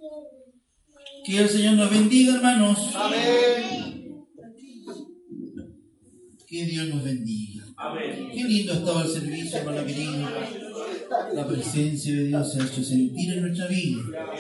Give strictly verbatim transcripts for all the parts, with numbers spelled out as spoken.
Que el Señor nos bendiga, hermanos. Amén. Que Dios nos bendiga. Amén. Qué lindo ha estado el servicio, hermano querido. La presencia de Dios se ha hecho sentir en nuestra vida.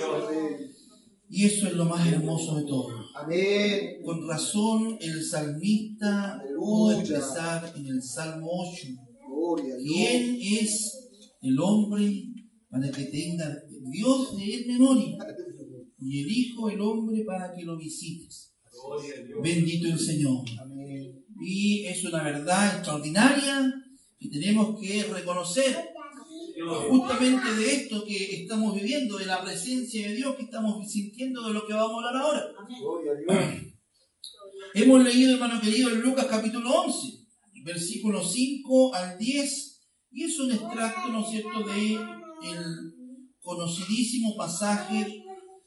Y eso es lo más hermoso de todo. Amén. Con razón, el salmista pudo expresar en el Salmo ocho: ¿quién es el hombre para que tenga Dios de él memoria? Y el Hijo el hombre para que lo visites. Bendito el Señor. Amén. Y es una verdad extraordinaria que tenemos que reconocer. Justamente de esto que estamos viviendo, de la presencia de Dios que estamos sintiendo, de lo que vamos a hablar ahora. Amén. Hemos leído, hermano querido, en Lucas capítulo once, versículos cinco al diez, y es un extracto, ¿no es cierto?, de el conocidísimo pasaje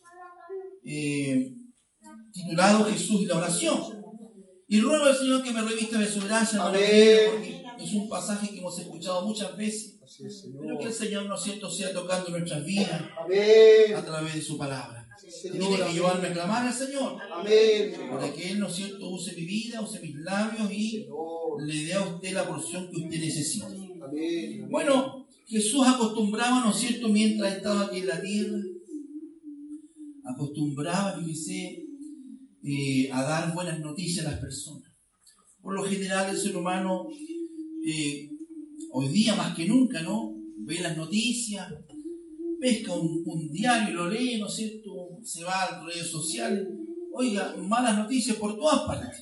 eh, titulado Jesús y la oración. Y ruego al Señor que me revista de su gracia, hermano querido, porque es un pasaje que hemos escuchado muchas veces. Pero que el Señor, ¿no es cierto?, sea tocando nuestras vidas Amén. a través de su palabra. Sí, Tiene que llevarme a clamar al Señor Amén. para que Él, ¿no es cierto?, use mi vida, use mis labios y le dé a usted la porción que usted necesita. Amén. Bueno, Jesús acostumbraba, ¿no es cierto?, mientras estaba aquí en la tierra, acostumbraba, fíjese, eh, a dar buenas noticias a las personas. Por lo general, el ser humano, eh, hoy día más que nunca, ¿no?, ve las noticias, pesca un, un diario y lo lee, ¿no es cierto?, se va a las redes sociales, oiga, malas noticias por todas partes.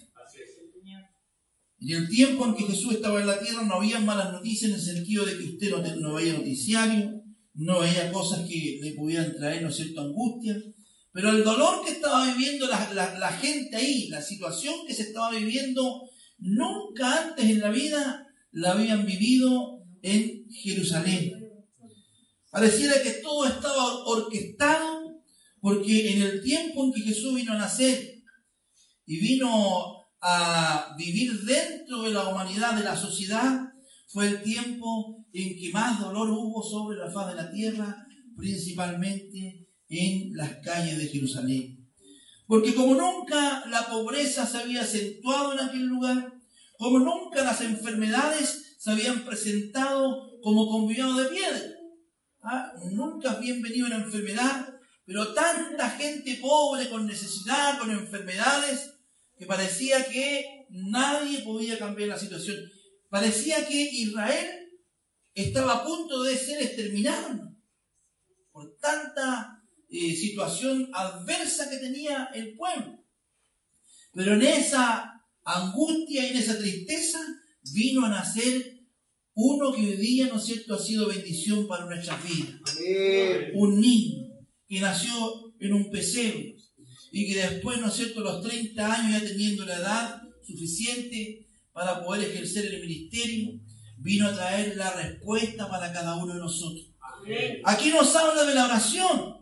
En el tiempo en que Jesús estaba en la tierra no había malas noticias en el sentido de que usted no, no veía noticiario, no veía cosas que le pudieran traer, ¿no es cierto?, angustia. Pero el dolor que estaba viviendo la, la, la gente ahí, la situación que se estaba viviendo, nunca antes en la vida la habían vivido en Jerusalén. Pareciera que todo estaba orquestado, porque en el tiempo en que Jesús vino a nacer y vino a vivir dentro de la humanidad, de la sociedad, fue el tiempo en que más dolor hubo sobre la faz de la tierra, principalmente en las calles de Jerusalén. Porque como nunca la pobreza se había acentuado en aquel lugar, como nunca las enfermedades se habían presentado como convidado de piedra. ¿Ah? Nunca habían venido una enfermedad, pero tanta gente pobre, con necesidad, con enfermedades, que parecía que nadie podía cambiar la situación. Parecía que Israel estaba a punto de ser exterminado por tanta eh, situación adversa que tenía el pueblo. Pero en esa angustia y en esa tristeza vino a nacer uno que hoy día, ¿no es cierto?, ha sido bendición para nuestras vidas. Amén. Un niño que nació en un pesebre y que después, ¿no es cierto?, a los treinta años, ya teniendo la edad suficiente para poder ejercer el ministerio, vino a traer la respuesta para cada uno de nosotros. Amén. Aquí nos habla de la oración.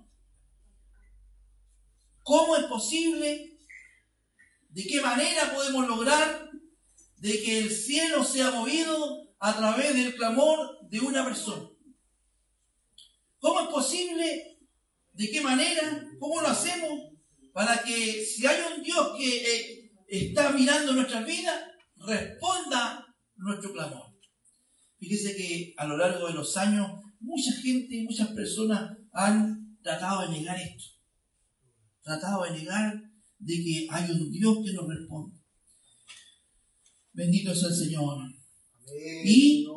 ¿Cómo es posible? ¿De qué manera podemos lograr de que el cielo sea movido a través del clamor de una persona? ¿Cómo es posible? ¿De qué manera? ¿Cómo lo hacemos para que si hay un Dios que eh, está mirando nuestras vidas, responda nuestro clamor? Fíjese que a lo largo de los años, mucha gente, muchas personas han tratado de negar esto. Tratado de negar de que hay un Dios que nos responde. Bendito sea el Señor. Amén. Y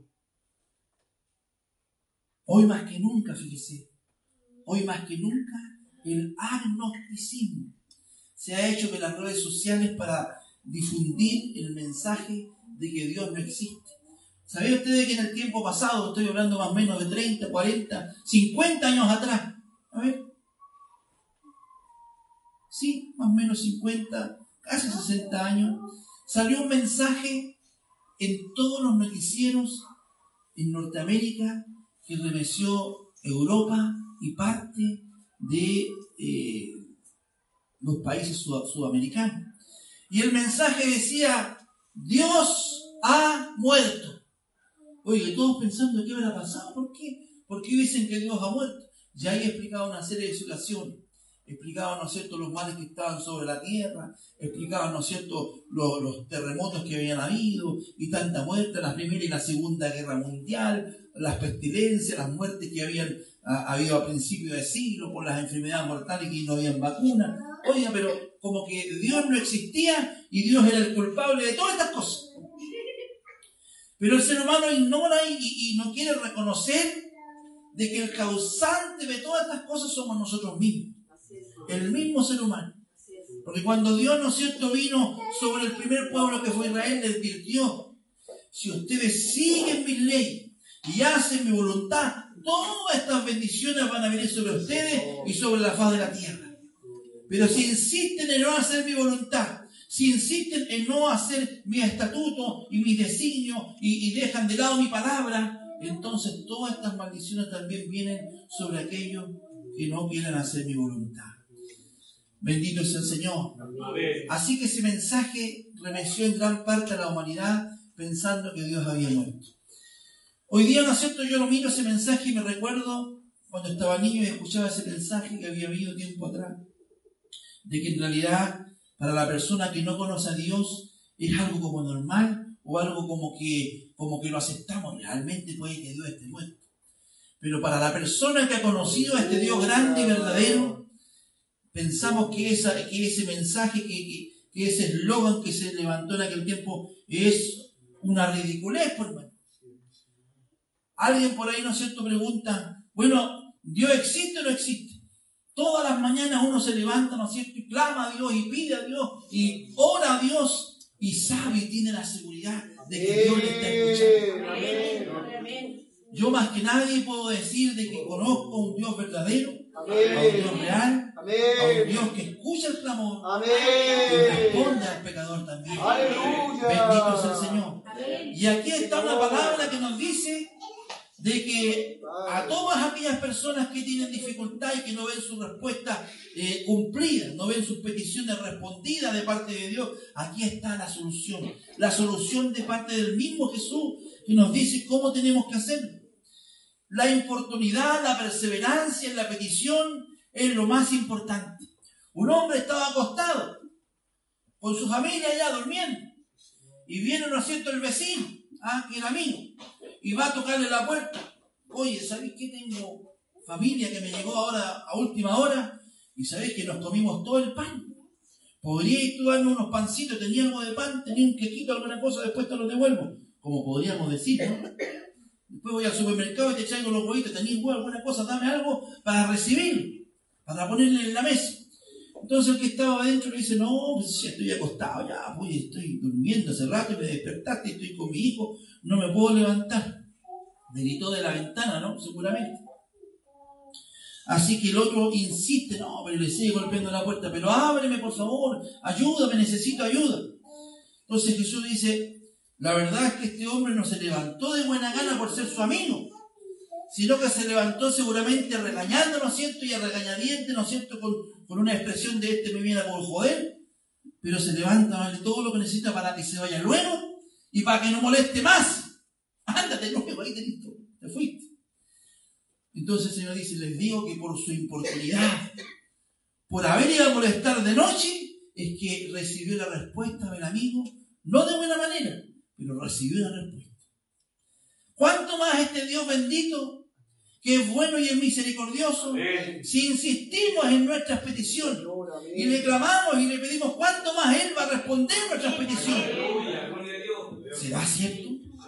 hoy más que nunca, fíjese, hoy más que nunca, el agnosticismo se ha hecho de las redes sociales para difundir el mensaje de que Dios no existe. ¿Sabían ustedes que en el tiempo pasado, estoy hablando más o menos de treinta, cuarenta, cincuenta años atrás, a ver, sí, más o menos cincuenta, casi sesenta años, salió un mensaje en todos los noticieros en Norteamérica que remeció Europa y parte de eh, los países sud- sudamericanos. Y el mensaje decía: Dios ha muerto. Oye, todos pensando qué habrá pasado. ¿Por qué? ¿Por qué dicen que Dios ha muerto? Ya he explicado una serie de situaciones. explicaban, ¿no es cierto?, los males que estaban sobre la tierra, explicaban, ¿no es cierto?, los, los terremotos que habían habido y tanta muerte, la Primera y la Segunda Guerra Mundial, las pestilencias, las muertes que habían ha, habido a principios de siglo por las enfermedades mortales que no habían vacuna. Oiga, pero como que Dios no existía y Dios era el culpable de todas estas cosas. Pero el ser humano ignora y, y, y no quiere reconocer de que el causante de todas estas cosas somos nosotros mismos. El mismo ser humano. Porque cuando Dios, ¿no es cierto?, vino sobre el primer pueblo que fue Israel, les advirtió: si ustedes siguen mis leyes y hacen mi voluntad, todas estas bendiciones van a venir sobre ustedes y sobre la faz de la tierra. Pero si insisten en no hacer mi voluntad, si insisten en no hacer mis estatutos y mis designios y, y dejan de lado mi palabra, entonces todas estas maldiciones también vienen sobre aquellos que no quieren hacer mi voluntad. Bendito es el Señor. Amén. Así que ese mensaje remeció en gran parte a la humanidad pensando que Dios había muerto. Hoy día, ¿no es cierto?, yo lo miro ese mensaje y me recuerdo cuando estaba niño y escuchaba ese mensaje que había habido tiempo atrás, de que en realidad para la persona que no conoce a Dios es algo como normal o algo como que, como que lo aceptamos. Realmente puede que Dios esté muerto. Pero para la persona que ha conocido a este Dios grande y verdadero, pensamos que, esa, que ese mensaje, que, que, que ese eslogan que se levantó en aquel tiempo es una ridiculez, por hermano. Alguien por ahí, ¿no es cierto?, pregunta: bueno, ¿Dios existe o no existe? Todas las mañanas uno se levanta, ¿no es cierto?, y clama a Dios, y pide a Dios, y ora a Dios, y sabe y tiene la seguridad de que Dios le está escuchando. Amén. Yo más que nadie puedo decir de que conozco a un Dios verdadero, Amén. A un Dios real, Amén. A un Dios que escucha el clamor, Amén. Y responde al pecador también. Aleluya. Bendito es el Señor. Amén. Y aquí está una palabra que nos dice de que a todas aquellas personas que tienen dificultad y que no ven su respuesta eh, cumplida, no ven sus peticiones respondidas de parte de Dios, aquí está la solución. La solución de parte del mismo Jesús, que nos dice cómo tenemos que hacerlo. La importunidad, la perseverancia en la petición es lo más importante. Un hombre estaba acostado con su familia allá durmiendo y viene, ¿no es cierto?, el vecino, ah, que era amigo, y va a tocarle la puerta. Oye, ¿sabéis qué? Tengo familia que me llegó ahora a última hora y sabéis que nos comimos todo el pan. ¿Podríais tú darme unos pancitos? ¿Tenía algo de pan? ¿Tenía un quequito, alguna cosa? Después te lo devuelvo. Como podríamos decir, ¿no? Después voy al supermercado y te traigo los huevitos. ¿Tenéis huevo, alguna cosa? Dame algo para recibir, para ponerle en la mesa. Entonces el que estaba adentro le dice: no, pues ya estoy acostado, ya, pues estoy durmiendo hace rato y me despertaste, estoy con mi hijo, no me puedo levantar. Me gritó de la ventana, ¿no? Seguramente. Así que el otro insiste: no, pero le sigue golpeando la puerta, pero ábreme, por favor, ayúdame, necesito ayuda. Entonces Jesús dice: la verdad es que este hombre no se levantó de buena gana por ser su amigo, sino que se levantó seguramente regañando, ¿no es cierto?, y a regañadientes, ¿no es cierto?, con, con una expresión de este me viene a por joder, pero se levanta, vale todo lo que necesita para que se vaya luego y para que no moleste más. Ándate luego, ahí te listo, te fuiste. Entonces el Señor dice: les digo que por su importunidad, por haber ido a molestar de noche, es que recibió la respuesta del amigo, no de buena manera, pero recibió la respuesta. ¿Cuánto más este Dios bendito, que es bueno y es misericordioso, Amén. Si insistimos en nuestras peticiones y le clamamos y le pedimos, cuánto más Él va a responder nuestras peticiones? ¿Será cierto?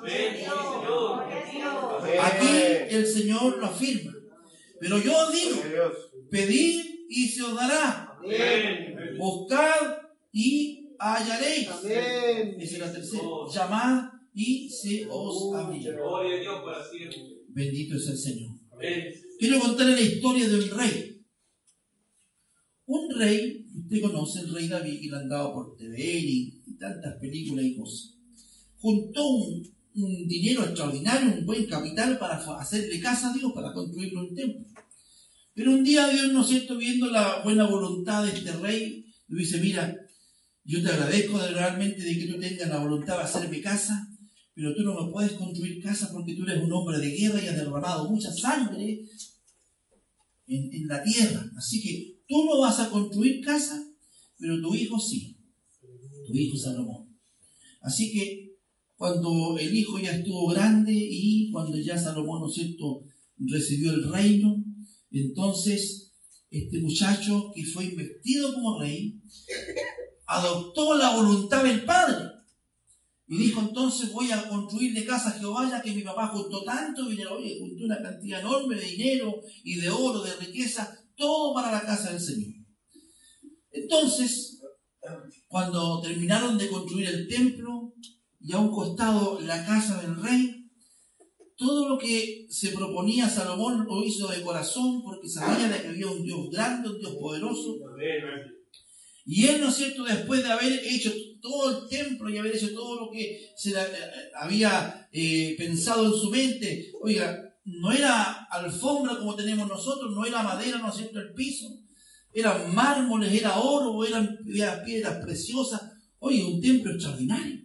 Aquí el Señor lo afirma. Pero yo os digo: pedid y se os dará, buscad y hallaréis. Esa es la tercera. Llamad y se os abrirá. Bendito es el Señor. Quiero contarle la historia de un rey. Un rey, usted conoce el rey David, que le han dado por T V y tantas películas y cosas. Juntó un, un dinero extraordinario, un buen capital para hacerle casa a Dios, para construirle un templo. Pero un día Dios, ¿no es cierto?, viendo la buena voluntad de este rey, le dice: mira, yo te agradezco de realmente de que tú tengas la voluntad de hacerme casa, pero tú no me puedes construir casa porque tú eres un hombre de guerra y has derramado mucha sangre en, en la tierra. Así que tú no vas a construir casa, pero tu hijo sí, tu hijo Salomón. Así que cuando el hijo ya estuvo grande y cuando ya Salomón, ¿no es cierto?, recibió el reino, entonces este muchacho que fue investido como rey, adoptó la voluntad del padre. Y dijo, entonces voy a construirle casa a Jehová, ya que mi papá juntó tanto dinero, oye, juntó una cantidad enorme de dinero y de oro, de riqueza, todo para la casa del Señor. Entonces, cuando terminaron de construir el templo y a un costado la casa del rey, todo lo que se proponía Salomón lo hizo de corazón, porque sabía de que había un Dios grande, un Dios poderoso. Y él, ¿no es cierto?, después de haber hecho todo el templo y haber hecho todo lo que se le había eh, pensado en su mente, oiga, no era alfombra como tenemos nosotros, no era madera, ¿no es cierto?, el piso, eran mármoles, era oro, eran piedras preciosas, oye, un templo extraordinario.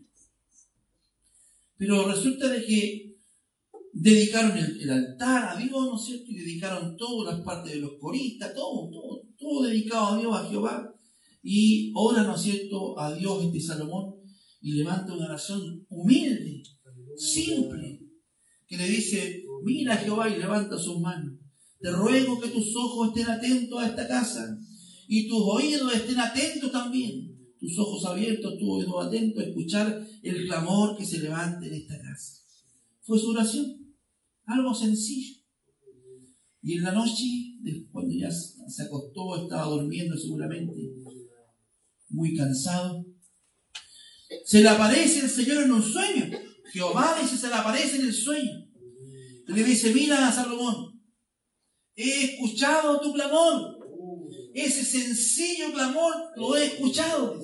Pero resulta de que dedicaron el, el altar a Dios, ¿no es cierto?, y dedicaron todas las partes de los coristas, todo, todo, todo dedicado a Dios, a Jehová. Y ora, ¿no es cierto?, a Dios este Salomón y levanta una oración humilde, simple, que le dice, mira Jehová, y levanta sus manos. Te ruego que tus ojos estén atentos a esta casa y tus oídos estén atentos también. Tus ojos abiertos, tus oídos atentos a escuchar el clamor que se levante en esta casa. Fue su oración, algo sencillo. Y en la noche, cuando ya se acostó, estaba durmiendo seguramente, muy cansado, se le aparece el Señor en un sueño. Jehová dice, se le aparece en el sueño. Y le dice, mira Salomón, he escuchado tu clamor. Ese sencillo clamor lo he escuchado.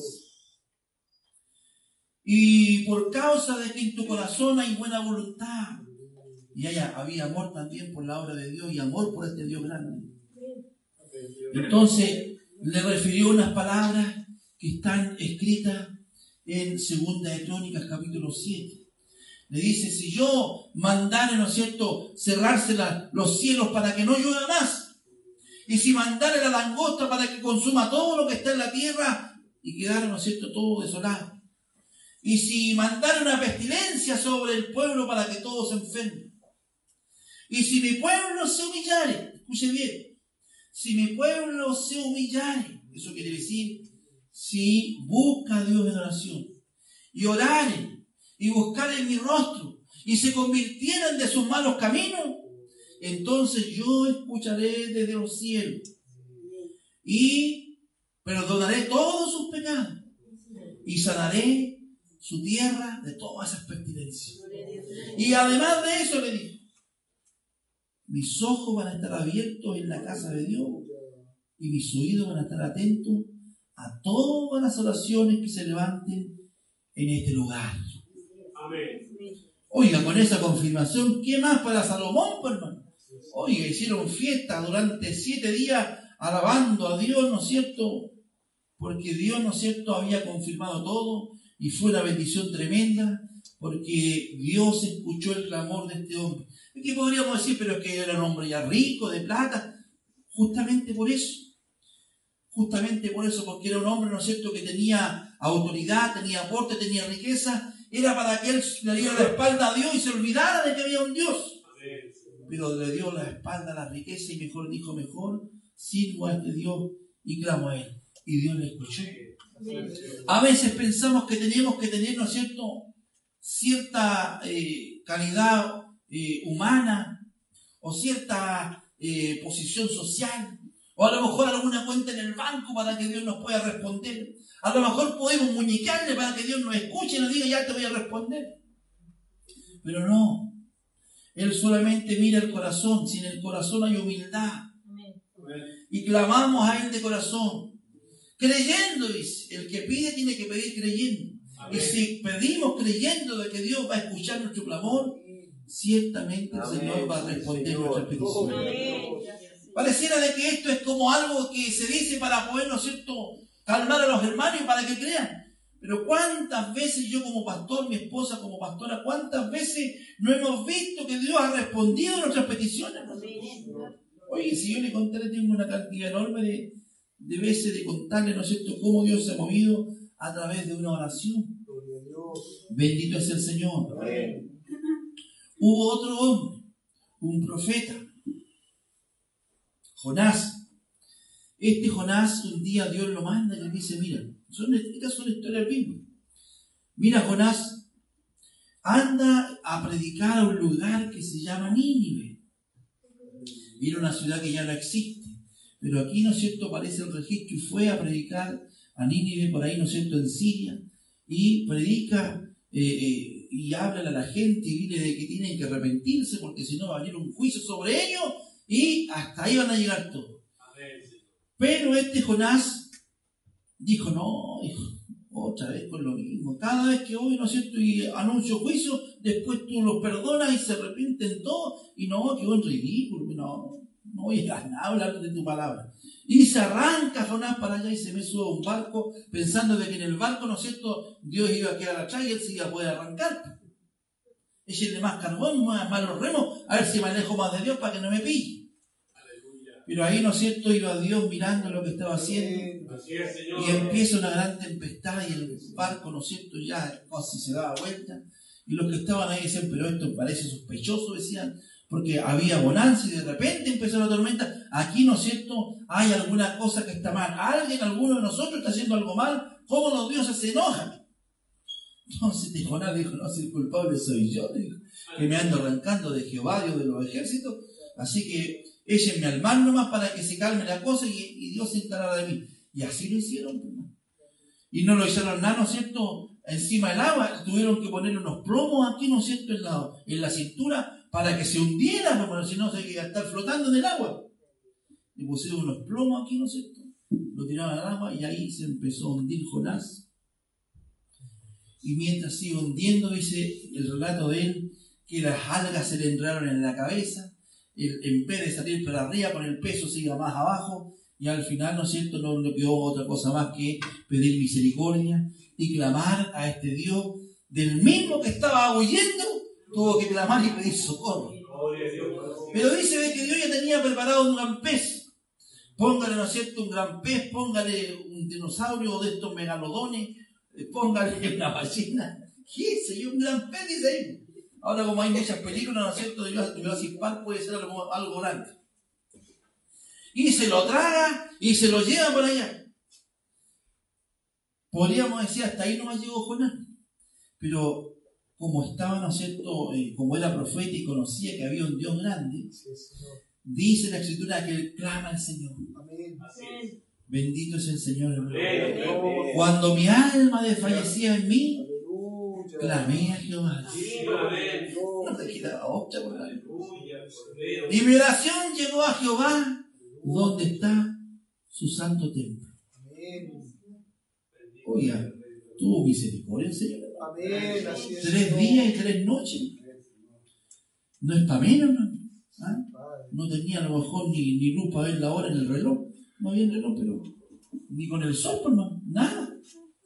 Y por causa de que en tu corazón hay buena voluntad, y allá había amor también por la obra de Dios y amor por este Dios grande. Entonces le refirió unas palabras que están escritas en Segunda de Crónicas, capítulo siete. Le dice, si yo mandare, ¿no es cierto?, cerrarse la, los cielos para que no llueva más, y si mandare la langosta para que consuma todo lo que está en la tierra y quedara, ¿no es cierto?, todo desolado, y si mandare una pestilencia sobre el pueblo para que todos se enfermen, y si mi pueblo se humillare, escuche bien, si mi pueblo se humillare, eso quiere decir, si busca a Dios en oración, y oraren, y buscaren mi rostro, y se convirtieran de sus malos caminos, entonces yo escucharé desde los cielos, y perdonaré todos sus pecados, y sanaré su tierra de todas esas pestilencias. Y además de eso le dijo, mis ojos van a estar abiertos en la casa de Dios, y mis oídos van a estar atentos a todas las oraciones que se levanten en este lugar. Amén. Oiga, con esa confirmación, ¿qué más para Salomón, pues, hermano? Oiga, hicieron fiesta durante siete días alabando a Dios, ¿no es cierto? Porque Dios, ¿no es cierto?, había confirmado todo y fue una bendición tremenda, porque Dios escuchó el clamor de este hombre. ¿Y qué podríamos decir? Pero es que era un hombre ya rico, de plata. Justamente por eso. Justamente por eso, porque era un hombre, ¿no es cierto?, que tenía autoridad, tenía aporte, tenía riqueza. Era para que él le diera la espalda a Dios y se olvidara de que había un Dios. Pero le dio la espalda a la riqueza y mejor dijo, mejor sirvo a este Dios y clamo a él. Y Dios le escuchó. A veces pensamos que tenemos que tener, ¿no es cierto?, cierta eh, calidad eh, humana o cierta eh, posición social. O a lo mejor alguna cuenta en el banco para que Dios nos pueda responder. A lo mejor podemos muñecarle para que Dios nos escuche y nos diga, ya te voy a responder. Pero no. Él solamente mira el corazón. Si en el corazón hay humildad. Amén. Y clamamos a Él de corazón. Creyendo, dice. El que pide tiene que pedir creyendo. Amén. Y si pedimos creyendo de que Dios va a escuchar nuestro clamor, ciertamente Amén. El Señor va a responder nuestra petición. Pareciera de que esto es como algo que se dice para poder, ¿no es cierto?, calmar a los hermanos y para que crean. Pero cuántas veces yo como pastor, mi esposa como pastora, cuántas veces no hemos visto que Dios ha respondido a nuestras peticiones. Oye, si yo le contaré, tengo una cantidad enorme de, debe ser de contarle, ¿no es cierto?, cómo Dios se ha movido a través de una oración. Bendito es el Señor. Amén. Hubo otro hombre, un profeta, Jonás. Este Jonás, un día Dios lo manda y le dice, mira, son, estas son historias bíblicas. Mira, Jonás, anda a predicar a un lugar que se llama Nínive. Era una ciudad que ya no existe. Pero aquí, ¿no es cierto?, aparece el registro y fue a predicar a Nínive, por ahí, ¿no es cierto?, en Siria, y predica eh, eh, y habla a la gente y dile de que tienen que arrepentirse porque si no va a venir un juicio sobre ellos y hasta ahí van a llegar todos. Pero este Jonás dijo, no, hijo, otra vez con lo mismo. Cada vez que voy, ¿no es cierto?, y anuncio juicio, después tú los perdonas y se arrepienten todos y no, quedó en ridículo, no. No voy a hablar de tu palabra. Y se arranca Jonás para allá y se me sube a un barco pensando de que en el barco, ¿no es cierto?, Dios iba a quedar atrás y él se iba a poder arrancar. Échenle más carbón, más, más los remos, a ver si me alejo más de Dios para que no me pille. Pero ahí, ¿no es cierto?, iba Dios mirando lo que estaba haciendo. Y empieza una gran tempestad y el barco, ¿no es cierto?, ya casi se daba vuelta. Y los que estaban ahí decían, pero esto parece sospechoso, decían, porque había bonanza y de repente empezó la tormenta. Aquí, ¿no es cierto?, hay alguna cosa que está mal. Alguien, alguno de nosotros está haciendo algo mal. ¿Cómo los dioses se enojan? Entonces Jonás dijo, no, si el culpable soy yo, dijo, que me ando arrancando de Jehová, Dios de los ejércitos. Así que échenme al mar nomás para que se calme la cosa y, y Dios se encargará de mí. Y así lo hicieron. Y no lo hicieron nada, ¿no es cierto?, encima del agua. Tuvieron que poner unos plomos aquí, ¿no es cierto?, en la, en la cintura, para que se hundiera, porque si no se iba a estar flotando en el agua. Le pusieron unos plomos aquí, ¿no es cierto? Lo tiraban al agua y ahí se empezó a hundir Jonás. Y mientras sigue hundiendo, dice el relato de él, que las algas se le entraron en la cabeza, el, en vez de salir para arriba con el peso se iba más abajo, y al final, ¿no es cierto?, no le quedó otra cosa más que pedir misericordia y clamar a este Dios del mismo que estaba huyendo. Tuvo que clamar y pedir socorro. Pero dice de que Dios ya tenía preparado un gran pez. Póngale, ¿no es cierto?, un gran pez, póngale un dinosaurio de estos megalodones, póngale una ballena. ¿Qué sé yo? Un gran pez, dice ahí. Ahora, como hay muchas películas, ¿no es cierto?, de Jurassic Park, puede ser algo, algo grande. Y se lo traga y se lo lleva por allá. Podríamos decir, hasta ahí no llegó Jonás. Pero como estaba, ¿no es cierto?, eh, como era profeta y conocía que había un Dios grande, dice la Escritura que él clama al Señor. Amén. Bendito es el Señor. Amén. Cuando mi alma desfallecía en mí, clamé a Jehová. No te quedaba otra, ¿verdad? Y mi oración llegó a Jehová, donde está su santo templo. Oiga, tuvo misericordia el Señor. Amén. Así es, Tres Señor. días y tres noches. No es para menos, ¿no? ¿Ah? No tenía a lo mejor ni, ni luz para ver la hora en el reloj. No había reloj, pero ni con el sol, hermano, nada.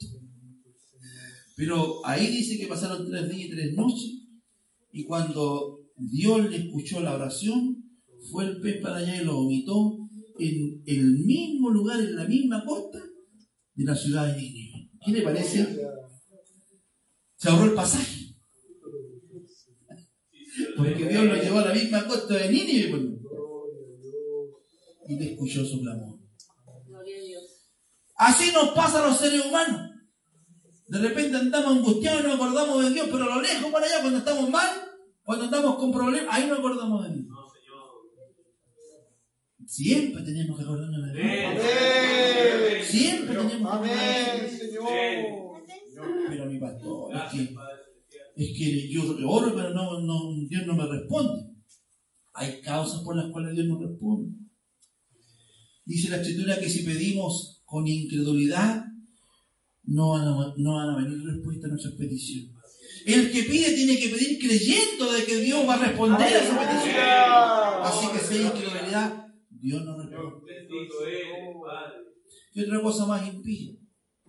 Pero ahí dice que pasaron tres días y tres noches. Y cuando Dios le escuchó la oración, fue el pez para allá y lo vomitó en el mismo lugar, en la misma costa de la ciudad de Nínive. ¿Qué le parece? Se ahorró el pasaje. Porque Dios lo llevó a la misma costa de Nínive, pues, y le escuchó su clamor. Así nos pasa a los seres humanos. De repente andamos angustiados y no acordamos de Dios, pero a lo lejos para allá, cuando estamos mal, cuando andamos con problemas, ahí no acordamos de Dios. Siempre tenemos que acordarnos de Dios. Amén. Siempre tenemos que acordarnos de Amén, Dios. Señor. Pero mi pastor, es que, es que yo oro, pero no, no, Dios no me responde. Hay causas por las cuales Dios no responde. Dice la Escritura que si pedimos con incredulidad, no van a, no van a venir respuestas a nuestras peticiones. El que pide tiene que pedir creyendo de que Dios va a responder a esa petición. Así que si hay incredulidad, Dios no responde. ¿Qué otra cosa más impide?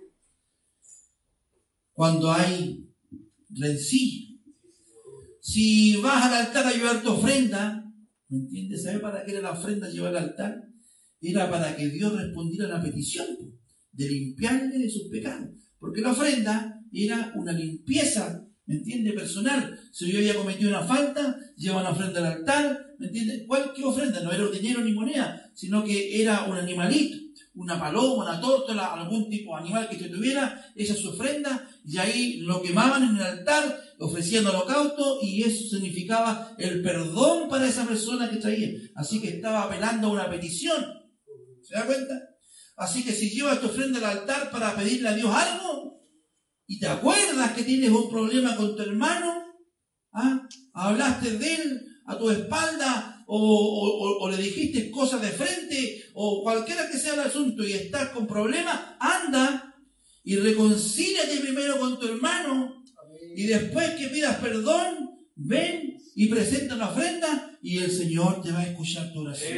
Cuando hay rencilla. Si vas al altar a llevar tu ofrenda, ¿me entiendes? ¿Sabes para qué era la ofrenda llevar al altar? era para que Dios respondiera a la petición de limpiarle de sus pecados. Porque la ofrenda era una limpieza, ¿me entiende? Personal. Si yo había cometido una falta, lleva una ofrenda al altar, ¿me entiende? Cualquier ofrenda, no era dinero ni moneda, sino que era un animalito, una paloma, una tórtola, algún tipo de animal que se tuviera, esa es su ofrenda, y ahí lo quemaban en el altar, ofrecían holocausto, y eso significaba el perdón para esa persona que traía. Así que estaba apelando a una petición. ¿Se da cuenta? Así que si llevas tu ofrenda al altar para pedirle a Dios algo, y te acuerdas que tienes un problema con tu hermano, ¿ah? Hablaste de él a tu espalda, o, o, o le dijiste cosas de frente, o cualquiera que sea el asunto, y estás con problemas, anda y reconcíliate primero con tu hermano, y después que pidas perdón, ven y presenta una ofrenda, y el Señor te va a escuchar tu oración.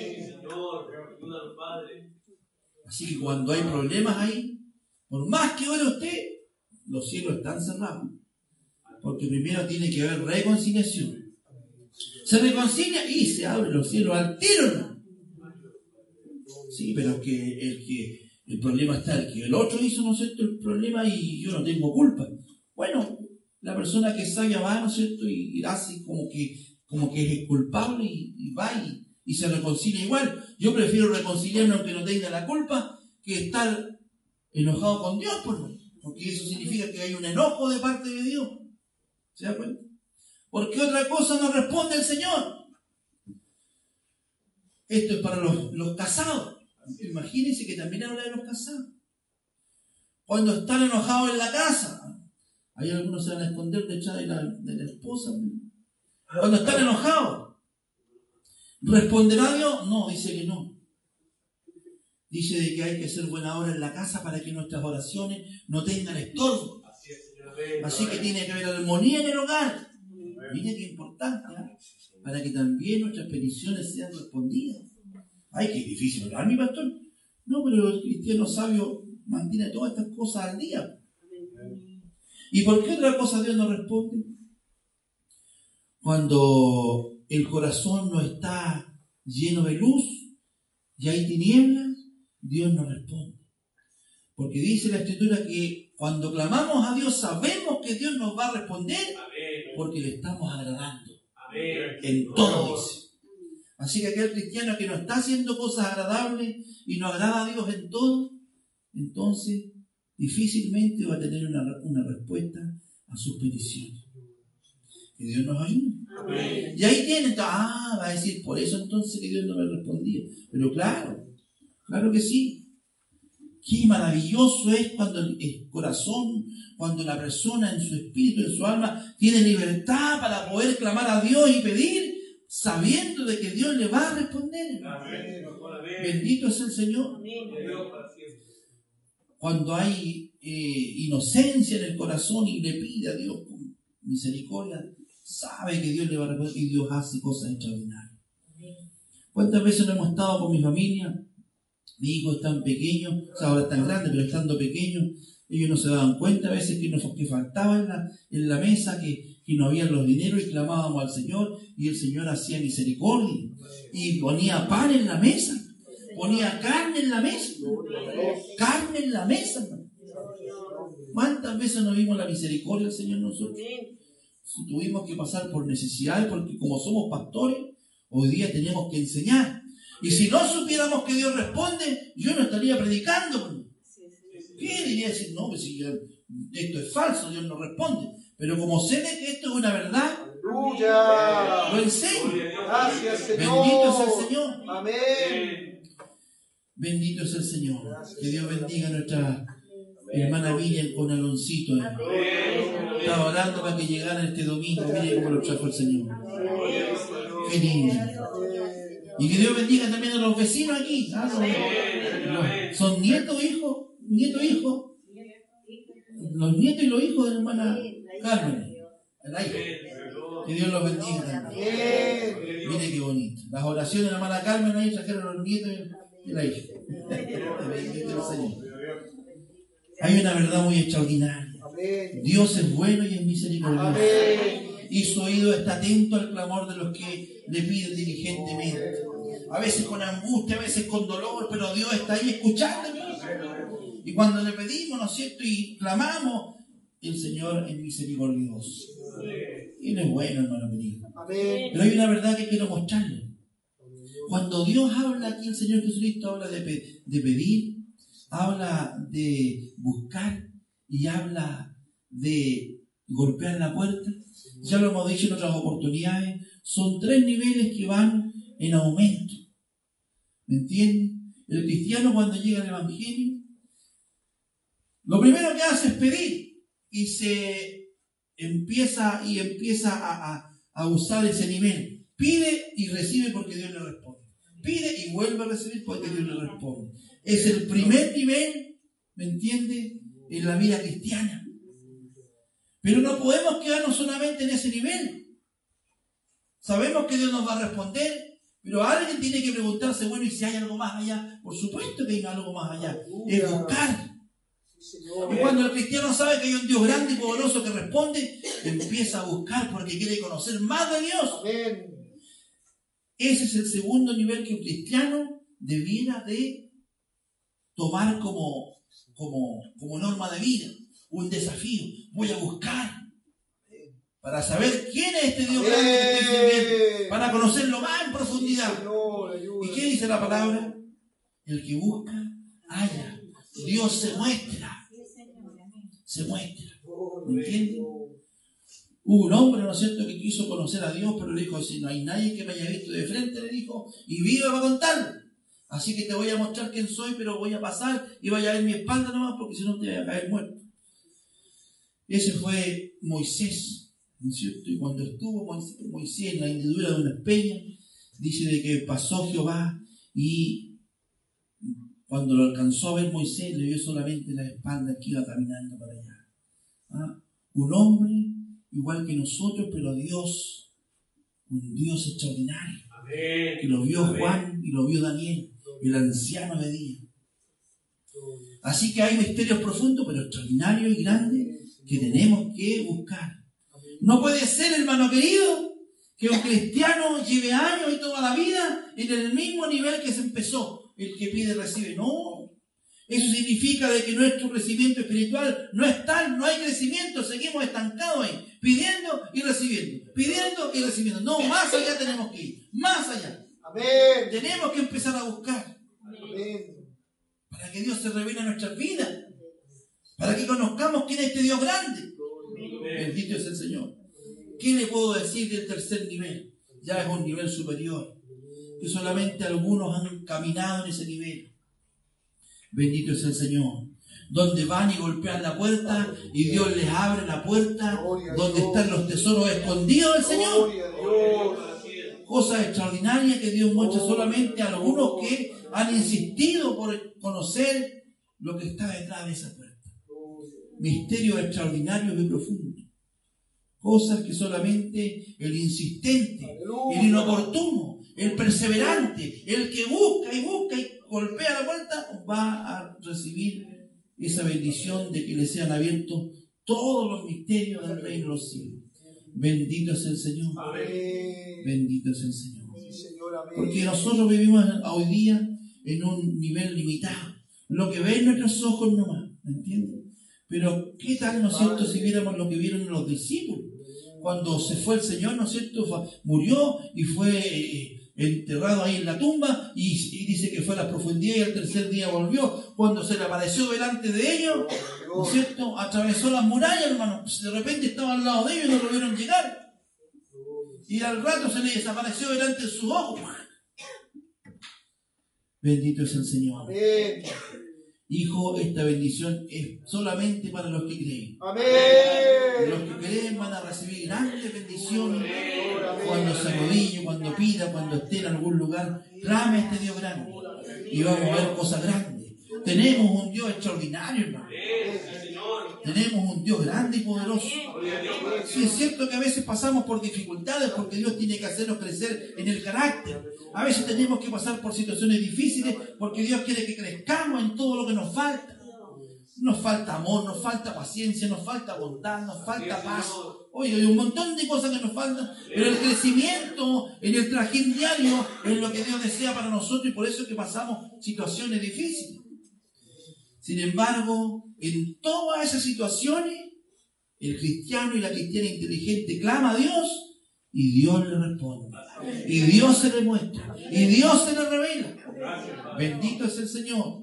Así que cuando hay problemas ahí, por más que ore usted, los cielos están cerrados. Porque primero tiene que haber reconciliación. Se reconcilia y se abren los cielos al tiro, ¿no? Sí, pero es que el, que el problema está el que el otro hizo, ¿no es cierto?, el problema, y yo no tengo culpa. Bueno, la persona que es sabia va, ¿no es cierto?, y, y hace como que, como que es culpable y, y va y, y se reconcilia igual. Yo prefiero reconciliarme aunque no tenga la culpa que estar enojado con Dios, porque eso significa que hay un enojo de parte de Dios. ¿Se da cuenta? Porque otra cosa nos responde el Señor. Esto es para los, los casados. Imagínense que también habla de los casados. Cuando están enojados en la casa, hay algunos que se van a esconder detrás de la, de la esposa. Cuando están enojados, ¿responderá Dios? No, dice que no. Dice de que hay que ser buena hora en la casa para que nuestras oraciones no tengan estorbo. Así que tiene que haber armonía en el hogar. Mire qué importante, ¿eh? Para que también nuestras peticiones sean respondidas. Ay, qué difícil orar, mi pastor. No, pero el cristiano sabio mantiene todas estas cosas al día. ¿Y por qué otra cosa Dios no responde? Cuando el corazón no está lleno de luz y hay tinieblas, Dios no responde. Porque dice la Escritura que cuando clamamos a Dios sabemos que Dios nos va a responder porque le estamos agradando. En todo dice. Así que aquel cristiano que no está haciendo cosas agradables y no agrada a Dios en todo, entonces difícilmente va a tener una, una respuesta a sus peticiones. Que Dios nos ayude. Amén. Y ahí tiene, ah, va a decir, por eso entonces que Dios no me respondía. Pero claro, claro que sí. Qué maravilloso es cuando el corazón, cuando la persona en su espíritu, en su alma, tiene libertad para poder clamar a Dios y pedir, sabiendo de que Dios le va a responder. Amén. Bendito es el Señor. Amén. Cuando hay eh, inocencia en el corazón y le pide a Dios con misericordia, sabe que Dios le va a responder y Dios hace cosas extraordinarias. ¿Cuántas veces no hemos estado con mi familia? Mis hijos están pequeños, o sea, ahora están grandes, pero estando pequeños, ellos no se daban cuenta a veces que, nos, que faltaba en la, en la mesa, que, que no había los dineros, y clamábamos al Señor, y el Señor hacía misericordia, y ponía pan en la mesa, ponía carne en la mesa, carne en la mesa. ¿Cuántas veces no vimos la misericordia del Señor nosotros? Tuvimos que pasar por necesidades, porque como somos pastores, hoy día tenemos que enseñar. Y si no supiéramos que Dios responde, yo no estaría predicando. ¿Qué diría decir? No, pues si yo, esto es falso, Dios no responde. Pero como sé de que esto es una verdad, ¡aleluya!, lo enseño. Gracias, Señor. Bendito es el Señor. Amén. Bendito es el Señor. Gracias. Que Dios bendiga a nuestra hermana Miriam con Aloncito. Estaba orando para que llegara este domingo. Mire cómo lo trajo el Señor. Qué lindo. Y que Dios bendiga también a los vecinos aquí. ¿Ah? Los, los, son nietos, hijos, nietos, hijos. Los nietos y los hijos de la hermana Carmen. Que Dios los bendiga también. Mire qué bonito. Las oraciones de la hermana Carmen ahí trajeron a los nietos y la hija. Hay una verdad muy extraordinaria. Dios es bueno y es misericordioso. Y su oído está atento al clamor de los que le piden diligentemente. a veces con angustia, a veces con dolor, pero Dios está ahí escuchándonos. Y cuando le pedimos, ¿no es cierto? Y clamamos, el Señor es misericordioso. Y Él es bueno, hermano querido. Pero hay una verdad que quiero mostrarle. Cuando Dios habla aquí, el Señor Jesucristo habla de, pe- de pedir, habla de buscar y habla de golpear la puerta. Ya lo hemos dicho en otras oportunidades, son tres niveles que van en aumento. ¿Me entienden? El cristiano cuando llega al Evangelio, lo primero que hace es pedir y se empieza y empieza a, a, a usar ese nivel. Pide y recibe porque Dios le responde. Pide y vuelve a recibir porque Dios le responde. Es el primer nivel, ¿me entiende?, en la vida cristiana. Pero no podemos quedarnos solamente en ese nivel. Sabemos que Dios nos va a responder, pero alguien tiene que preguntarse, bueno, ¿y si hay algo más allá? Por supuesto que hay algo más allá. Es buscar. Y cuando el cristiano sabe que hay un Dios grande y poderoso que responde, empieza a buscar porque quiere conocer más de Dios. Ese es el segundo nivel que un cristiano debiera de tomar como, como, como norma de vida, un desafío. Voy a buscar para saber quién es este Dios grande que estoy sirviendo, para conocerlo más en profundidad. ¿Y qué dice la palabra? El que busca, halla. Dios se muestra. Se muestra. ¿Me entiendes? Hubo un hombre, ¿no es cierto?, que quiso conocer a Dios, pero le dijo, si no hay nadie que me haya visto de frente, le dijo, y viva para contarlo. Así que te voy a mostrar quién soy, pero voy a pasar y vaya a ver mi espalda nomás, porque si no te voy a caer muerto. Ese fue Moisés, ¿no es cierto? Y cuando estuvo Moisés en la hendidura de una peña, dice de que pasó Jehová y cuando lo alcanzó a ver Moisés, le vio solamente la espalda que iba caminando para allá. ¿Ah? Un hombre igual que nosotros, pero Dios, un Dios extraordinario. Amén. Que lo vio Amén. Juan y lo vio Daniel, el anciano de día. Así que hay misterios profundos, pero extraordinarios y grandes que tenemos que buscar. No puede ser, hermano querido, que un cristiano lleve años y toda la vida en el mismo nivel que se empezó. El que pide recibe. No. Eso significa de que nuestro crecimiento espiritual no es tal, no hay crecimiento, seguimos estancados ahí, pidiendo y recibiendo, pidiendo y recibiendo. No, más allá tenemos que ir, más allá. Amén. Tenemos que empezar a buscar. Amén. Para que Dios se revele en nuestras vidas, para que conozcamos quién es este Dios grande. Amén. Bendito es el Señor. ¿Qué le puedo decir del tercer nivel? Ya es un nivel superior, que solamente algunos han caminado en ese nivel. Bendito es el Señor. Donde van y golpean la puerta y Dios les abre la puerta, donde están los tesoros escondidos del Señor. Cosas extraordinarias que Dios muestra solamente a algunos que han insistido por conocer lo que está detrás de esa puerta. Misterios extraordinarios y profundos. Cosas que solamente el insistente, el inoportuno, el perseverante, el que busca y busca y golpea la puerta, va a recibir esa bendición de que le sean abiertos todos los misterios del reino de los cielos. Bendito es el Señor. Amén. Bendito es el Señor. Porque nosotros vivimos hoy día en un nivel limitado. Lo que ven nuestros ojos nomás, ¿me entiendes? Pero ¿qué tal, no es cierto, si viéramos lo que vieron los discípulos? Cuando se fue el Señor, ¿no es cierto? Murió y fue eh, enterrado ahí en la tumba y, y dice que fue a la profundidad y al tercer día volvió. Cuando se le apareció delante de ellos, ¿no es cierto?, atravesó las murallas, hermano. De repente estaba al lado de ellos y no lo vieron llegar. Y al rato se le desapareció delante de sus ojos. Bendito es el Señor. Amén. Hijo, esta bendición es solamente para los que creen. Amén. Los que creen van a recibir grandes bendiciones. Amén. Cuando se arrodille, cuando pida, cuando esté en algún lugar, clame a este Dios grande. Y vamos a ver cosas grandes. Tenemos un Dios extraordinario, hermano. Tenemos un Dios grande y poderoso. Sí, es cierto que a veces pasamos por dificultades porque Dios tiene que hacernos crecer en el carácter. A veces tenemos que pasar por situaciones difíciles porque Dios quiere que crezcamos en todo lo que nos falta. Nos falta amor, nos falta paciencia, nos falta bondad, nos falta paz. Oye, hay un montón de cosas que nos faltan, pero el crecimiento en el trajín diario es lo que Dios desea para nosotros y por eso es que pasamos situaciones difíciles. Sin embargo, en todas esas situaciones, el cristiano y la cristiana inteligente clama a Dios y Dios le responde. Y Dios se le muestra. Y Dios se le revela. Bendito es el Señor.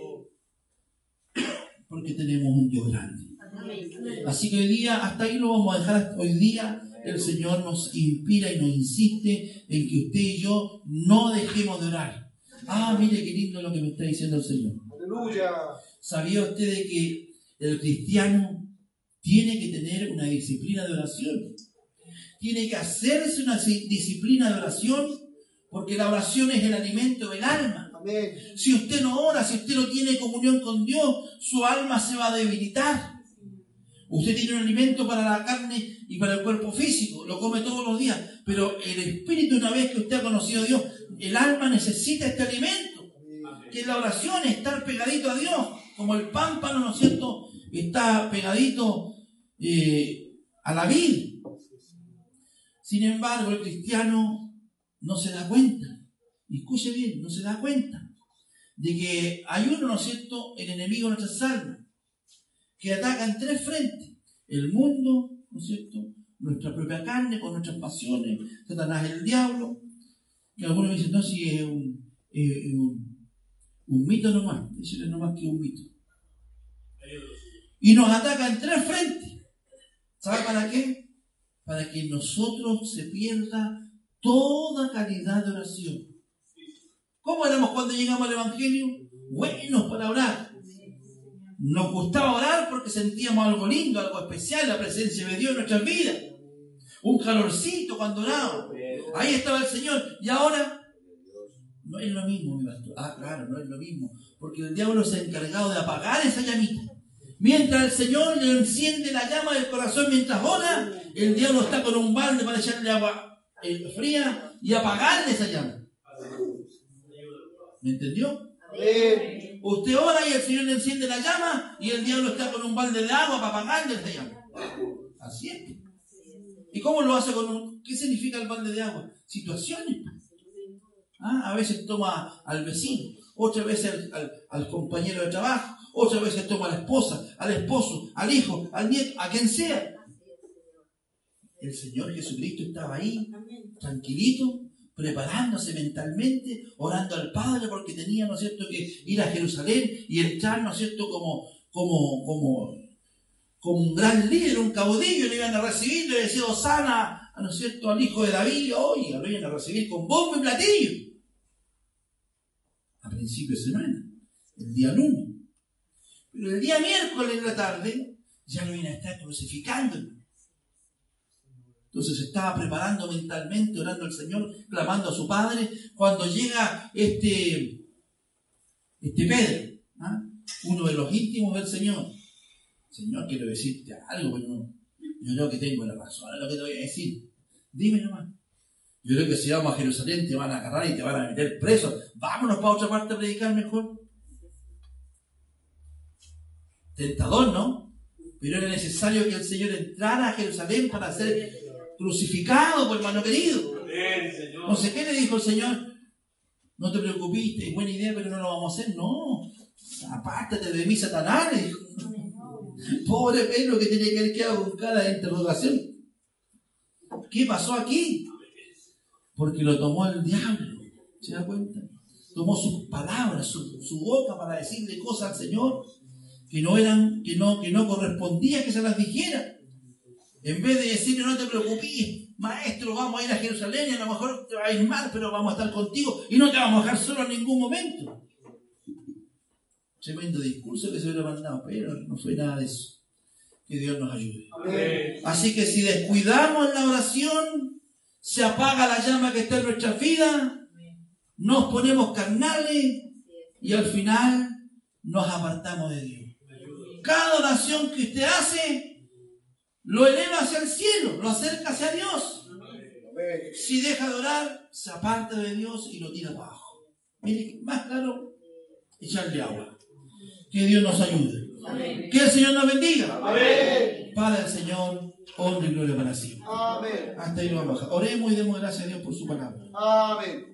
Porque tenemos un Dios grande. Así que hoy día, hasta ahí lo vamos a dejar. Hoy día el Señor nos inspira y nos insiste en que usted y yo no dejemos de orar. Ah, mire qué lindo lo que me está diciendo el Señor. Aleluya. ¿Sabía usted de que el cristiano tiene que tener una disciplina de oración? Tiene que hacerse una disciplina de oración, porque la oración es el alimento del alma. Amén. Si usted no ora, si usted no tiene comunión con Dios, su alma se va a debilitar. Usted tiene un alimento para la carne y para el cuerpo físico, lo come todos los días, pero el espíritu, una vez que usted ha conocido a Dios, el alma necesita este alimento, que es la oración, estar pegadito a Dios, como el pámpano, ¿no es cierto?, está pegadito eh, a la vid. Sin embargo, el cristiano no se da cuenta, y escuche bien, no se da cuenta de que hay uno, ¿no es cierto?, el enemigo de nuestras almas, que ataca en tres frentes: el mundo, ¿no es cierto?, nuestra propia carne con nuestras pasiones, Satanás, el diablo, que algunos dicen, no, si es un, es un, un mito nomás, decirle nomás que es un mito. Y nos ataca en tres frentes. ¿Sabe para qué? Para que en nosotros se pierda toda calidad de oración. ¿Cómo éramos cuando llegamos al Evangelio? Buenos para orar. Nos gustaba orar porque sentíamos algo lindo, algo especial, la presencia de Dios en nuestras vidas. Un calorcito cuando orábamos. Ahí estaba el Señor. Y ahora no es lo mismo, mi pastor. Ah, claro, no es lo mismo. Porque el diablo se ha encargado de apagar esa llamita. Mientras el Señor le enciende la llama del corazón mientras ora, el diablo está con un balde para echarle agua eh, fría y apagarle esa llama. ¿Me entendió? Amén. Usted ora y el Señor le enciende la llama y el diablo está con un balde de agua para apagarle esa llama. Así es. ¿Y cómo lo hace con un... ¿Qué significa el balde de agua? Situaciones. ¿Ah? A veces toma al vecino, otras veces al, al, al compañero de trabajo, otras veces toma a la esposa, al esposo, al hijo, al nieto, a quien sea. El Señor Jesucristo estaba ahí, tranquilito, preparándose mentalmente, orando al Padre, porque tenía, ¿no es cierto?, que ir a Jerusalén y entrar, ¿no es cierto?, como, como, como, como un gran líder, un caudillo, le iban a recibir, le decía Hosana, ¿no es cierto?, al hijo de David. Oye, lo iban a recibir con bombo y platillo. A principio de semana, el día lunes. Pero el día miércoles en la tarde, ya lo iban a estar crucificándolo. Entonces se estaba preparando mentalmente, orando al Señor, clamando a su Padre, cuando llega este, este Pedro, ¿ah? Uno de los íntimos del Señor. Señor, quiero decirte algo, pero no, yo creo que tengo la razón, es lo que te voy a decir. Dime nomás. Yo creo que si vamos a Jerusalén te van a agarrar y te van a meter preso. Vámonos para otra parte a predicar mejor. Tentador, ¿no? Pero era necesario que el Señor entrara a Jerusalén para ser crucificado, por hermano querido. No sé qué le dijo el Señor. No te preocupes, es buena idea, pero no lo vamos a hacer. No, apártate de mí, Satanás, le dijo. Pobre Pedro, que tiene que haber quedado con cara de interrogación. ¿Qué pasó aquí? Porque lo tomó el diablo. ¿Se da cuenta? Tomó sus palabras, su, su boca para decirle cosas al Señor que no eran, que no, que no correspondía que se las dijera. En vez de decirle, no te preocupes, maestro, vamos a ir a Jerusalén y a lo mejor te va a ir mal, pero vamos a estar contigo y no te vamos a dejar solo en ningún momento. Tremendo discurso que se hubiera mandado, pero no fue nada de eso. Que Dios nos ayude. Amén. Así que si descuidamos la oración, se apaga la llama que está en nuestra vida, nos ponemos carnales y al final nos apartamos de Dios. Cada oración que usted hace lo eleva hacia el cielo, lo acerca hacia Dios. Si deja de orar, se aparta de Dios y lo tira abajo. Mire, más claro, echarle agua. Que Dios nos ayude. Amén. Que el Señor nos bendiga. Amén. Para el Señor, honra y gloria para siempre. Amén. Hasta ahí lo vamos a bajar. Oremos y demos gracias a Dios por su palabra. Amén.